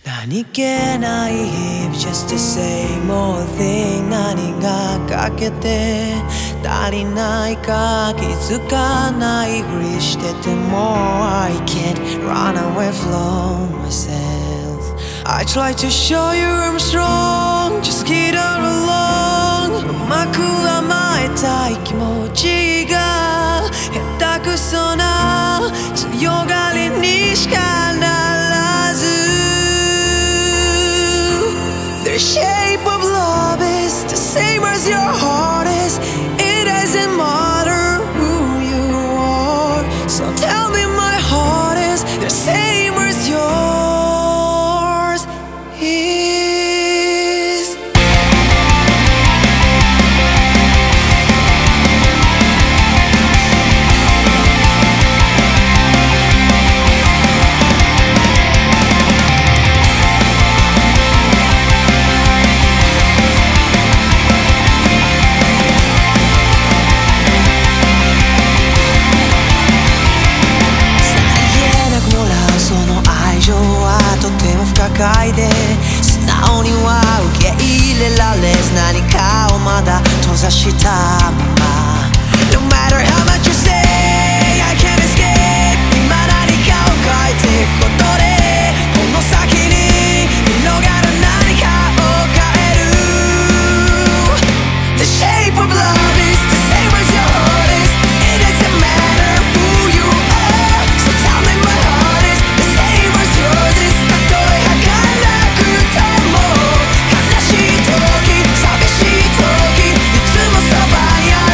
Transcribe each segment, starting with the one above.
何気ない日々 just the same old thing 何が欠けて足りないか気づかないふりしてても I can't run away from myself I try to show you I'm strong Just get out along うまく甘えたい気持ちが下手くそな強がりにしかならずThe shape of love is the same as your heart is It doesn't matter who you are So tell me my heart is the same as yours is不可いで素直には受け入れられず何かをまだ閉ざしたまま No matter how much you say I can't escape 今何かを変えていくことでこの先に広がる何かを変える The shape of love is the same as your heart is It doesn't matter who you are So tell me my heart is the same as yours is悲しい時寂しい時いつもそばにある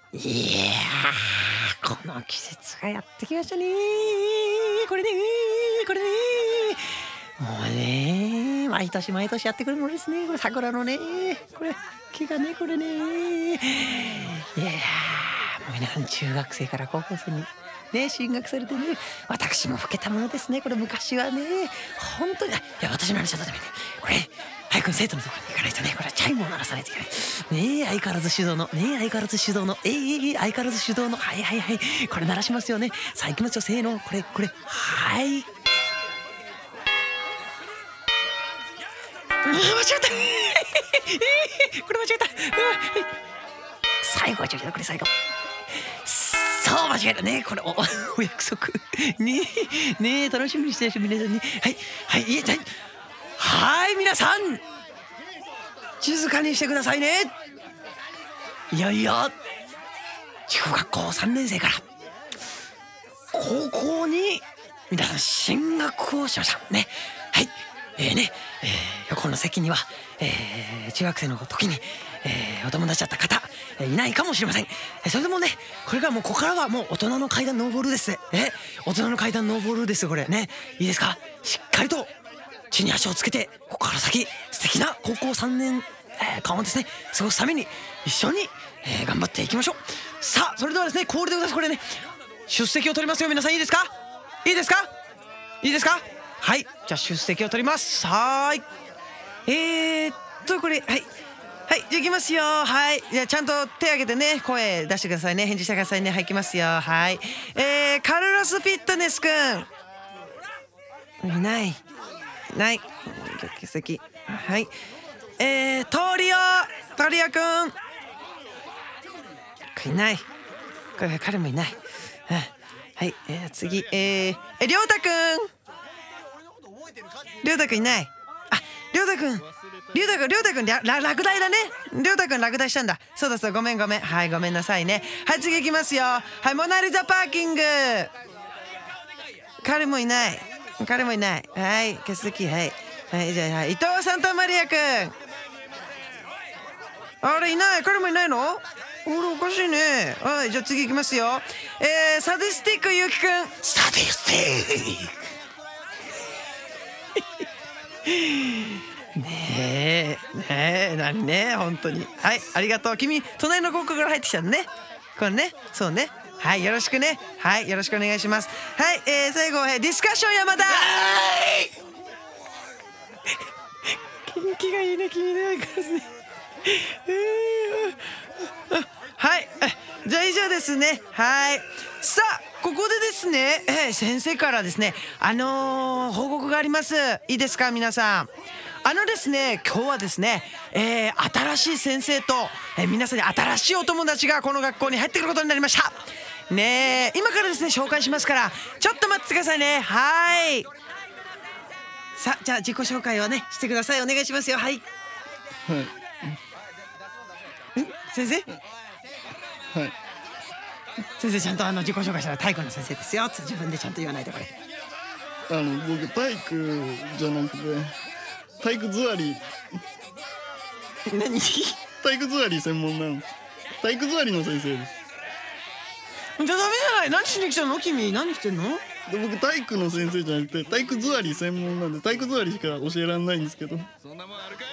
いやー、この季節がやってきましたね。これねもうね、毎年毎年やってくるものですね。これ桜のね、これ木がね、これね。いやー、もう皆さん中学生から高校生にね進学されてね、私も老けたものですね。これ昔はね、本当に、いや私の話はどうでもいいね。これ早く生徒のところに行かないとね、これチャイムを鳴らさないといけないね。相変わらず手動の相変わらず手動の相変わらず手動のこれ鳴らしますよね。さあ行きますよ、せーの、これはい。間違ったこれ間違った最後はちょっとこれ最後。そう間違えたね。これ お約束ね楽しみにしてる人皆さんにはい皆さん静かにしてくださいね。いよいよ中学校3年生から高校に皆さん進学をしましたね。はい横の席には、中学生の時に、お友達だった方、いないかもしれません。それでもね、これからもうここからはもう大人の階段登るです。大人の階段登るです。これね、いいですか。しっかりと地に足をつけて、ここから先素敵な高校3年間をですね過ごすために一緒に、頑張っていきましょう。さあそれではですね、コールでございます。これね、出席を取りますよ。皆さんいいですか。はい、じゃあ出席を取ります。はーい。これはいじゃあいきますよ。はいじゃあちゃんと手挙げてね、声出してくださいね。返事してくださいね。はい、いきますよ。はいカルロス・フィットネスくんいない欠席。はいトリオくんいない。彼もいない。はい次りょうたくんいない。りょうたくん落第だね。りょうたくん落第したんだ。そうだごめんはいごめんなさいね。はい次いきますよ。はいモナリザパーキング彼もいない。はい欠席。はいじゃあ伊藤サンタマリアくんあれいない。彼もいないの。おかしいね。はいじゃあ次いきますよ。サディスティックゆうきくんサディスティックねえ何ね本当に。はいありがとう。君隣の高校から入ってきたのね。これねそうね。はいよろしくね。はいよろしくお願いします。はい最後ディスカッション山田元気がいいね君ね。はいじゃあ以上ですね。はいさあここでですね、先生からですね報告があります。いいですか皆さん。ですね今日はですね、新しい先生と、皆さんに新しいお友達がこの学校に入ってくることになりましたね。今からですね紹介しますからちょっと待っててくださいね。はいさあじゃあ自己紹介をねしてください。お願いしますよ。はい先生はい先生ちゃんと自己紹介したら体育の先生ですよって自分でちゃんと言わないと。これ僕体育じゃなくて体育座り何体育座り専門なんです。体育座りの先生です。 じゃダメじゃない。何しに来たの君。何してんの。 で僕体育の先生じゃなくて体育座り専門なんで体育座りしか教えられないんですけど。 そんなもんあるか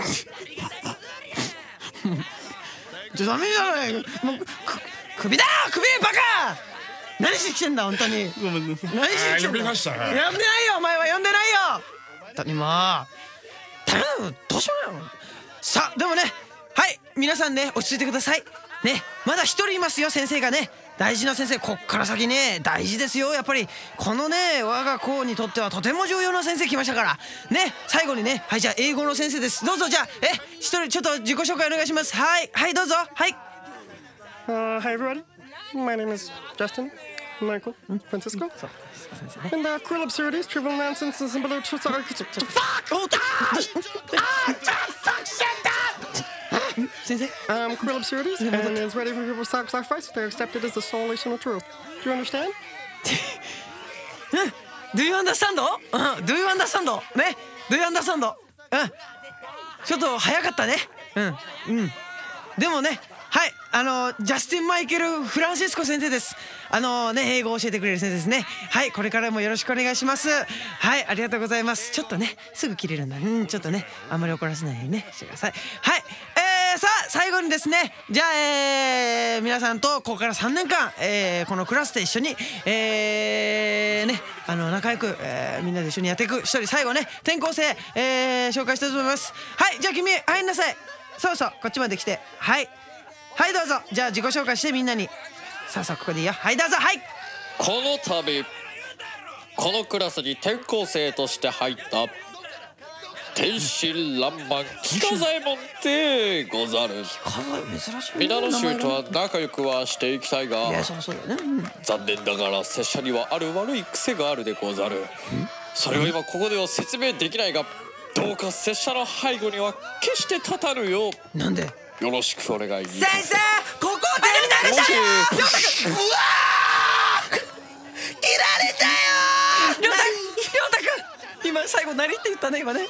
じゃダメじゃない。もう首だ首バカ。何しに来てんだ本当に。 ごめんなさい。 何しに来てんだ。 呼びました。 呼んでないよお前は。呼んでないよ本当にもう。頼むどうしようよ。さあでもねはい皆さんね落ち着いてくださいね。まだ一人いますよ先生がね。大事な先生。こっから先ね大事ですよ。やっぱりこのね我が校にとってはとても重要な先生来ましたからね。最後にねはいじゃあ英語の先生です。どうぞ。じゃあ一人ちょっと自己紹介お願いします。はいどうぞ。はい Hi everybody, my name is Justin, Michael, Francisco, and cruel absurdities, trivial nonsense, and some other truths are... cruel absurdities, and is ready for people's sacrifice. They're accepted as the sole eternal truth. Do you understand? Do you understand? Do you understand? ね Do you understand? ちょっと早かったね。でもねはい、ジャスティン・マイケル・フランシスコ先生です。英語を教えてくれる先生ですね。はい、これからもよろしくお願いします。はい、ありがとうございます。ちょっとね、すぐ切れるんだ。ちょっとね、あんまり怒らせないようにね、してください。はい、さあ、最後にですね、じゃあ、皆さんとここから3年間、このクラスで一緒に、仲良く、みんなで一緒にやっていく。一人最後ね、転校生、紹介したいと思います。はい、じゃあ君、入んなさい。そうそう、こっちまで来て。はい。はい、どうぞ。じゃあ自己紹介してみんなに。さあここでいいよ。はい、どうぞ。はい。 この度このクラスに転校生として入った天真爛漫キカザエモンでござる。 珍しい。 皆の衆とは仲良くはしていきたいが、 そうだね。 残念ながら拙者にはある悪い癖があるでござる。それを今ここでは説明できないが、どうか拙者の背後には決して立たぬようなんでよろしくお願いいたします。先生、ここで流れたよ。りょうたくん、うわー、切られたよ。りょうたくん、今最後何って言ったね、今ね。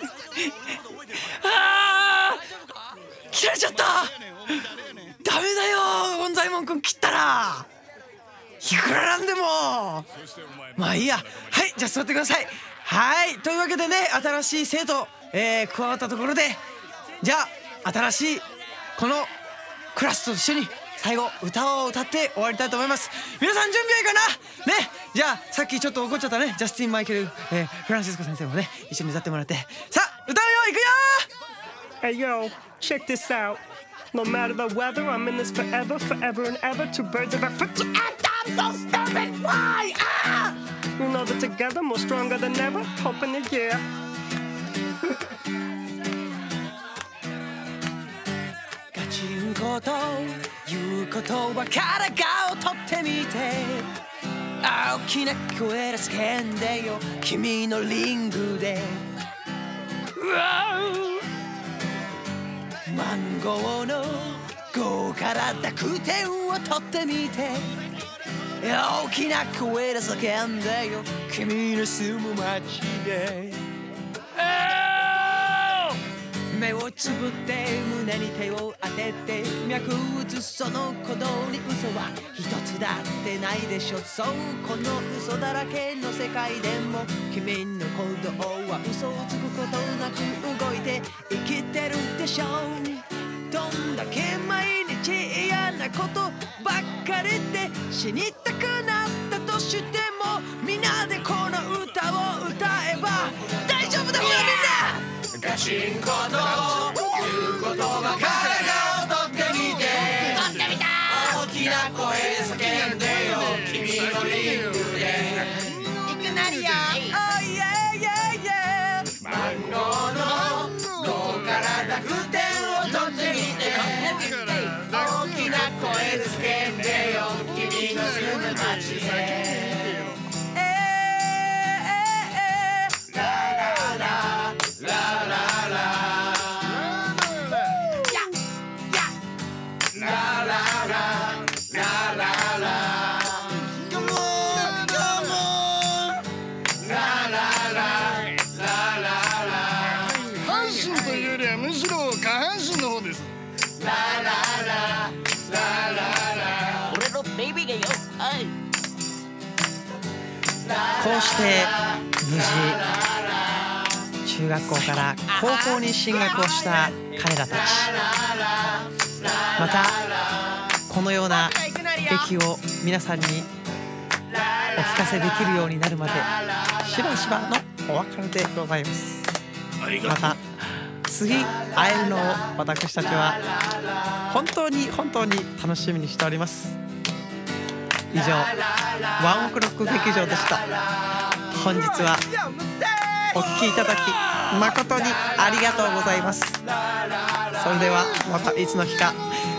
切られちゃった。ダメだよ、ゴンザイモンくん切ったら。いくらなんでも。まあいいや。はい、じゃあ座ってください。はい、というわけでね、新しい生徒、加わったところで、じゃあ新しいこのクラスと一緒に最後歌を歌って終わりたいと思います。皆さん準備はいいかなね。じゃあさっきちょっと怒っちゃったね、ジャスティン・マイケル、フランシスコ先生もね、一緒に歌ってもらって、さあ歌うよ、いくよ。 Hey yo, check this out. No matter the weather, I'm in this forever, forever and ever. Two birds of a foot to act. I'm so stupid. Why? You know that together, more stronger than ever. Hoping to yeah. ガチンコという言葉からがを取ってみて、大きな声で叫んでよ、君のリングで。マンゴーの5から濁点を取ってみて、大きな声で叫んでよ、君の住む街で。目をつぶって胸に手を当てて、脈打つその鼓動に嘘は一つだってないでしょ。そう、この嘘だらけの世界でも君の鼓動は嘘をつくことなく動いて生きてるでしょ。どんだけ毎日嫌なことばっかりで死にたくなったとしても、みんなでこの歌を歌えば大丈夫だよ、みんな。ガチンコという言葉からがを取ってみて、大きな声で叫んでよ、君のリングで。いきなりよ、oh yeah yeah yeah。 マンゴーの5から濁点を取ってみて、大きな声で叫んでよ、君の住む街で。こうして無事中学校から高校に進学をした彼らたち、またこのような劇を皆さんにお聞かせできるようになるまでしばしばのお別れでございます。また次会えるのを私たちは本当に楽しみにしております。以上、ワンオクロック劇場でした。本日はお聞きいただき誠にありがとうございます。それではまたいつの日か